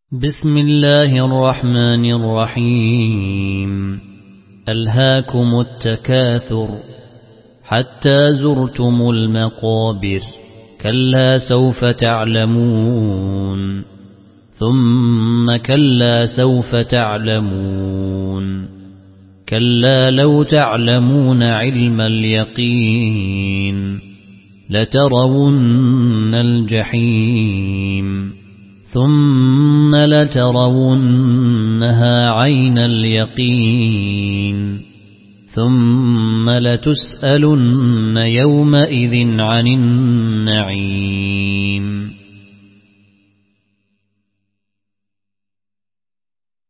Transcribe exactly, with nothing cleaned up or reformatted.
بسم الله الرحمن الرحيم ألهاكم التكاثر حتى زرتم المقابر كلا سوف تعلمون ثم كلا سوف تعلمون كلا لو تعلمون علم اليقين لترون الجحيم ثم لترونها عين اليقين ثم لتسألن يومئذ عن النعيم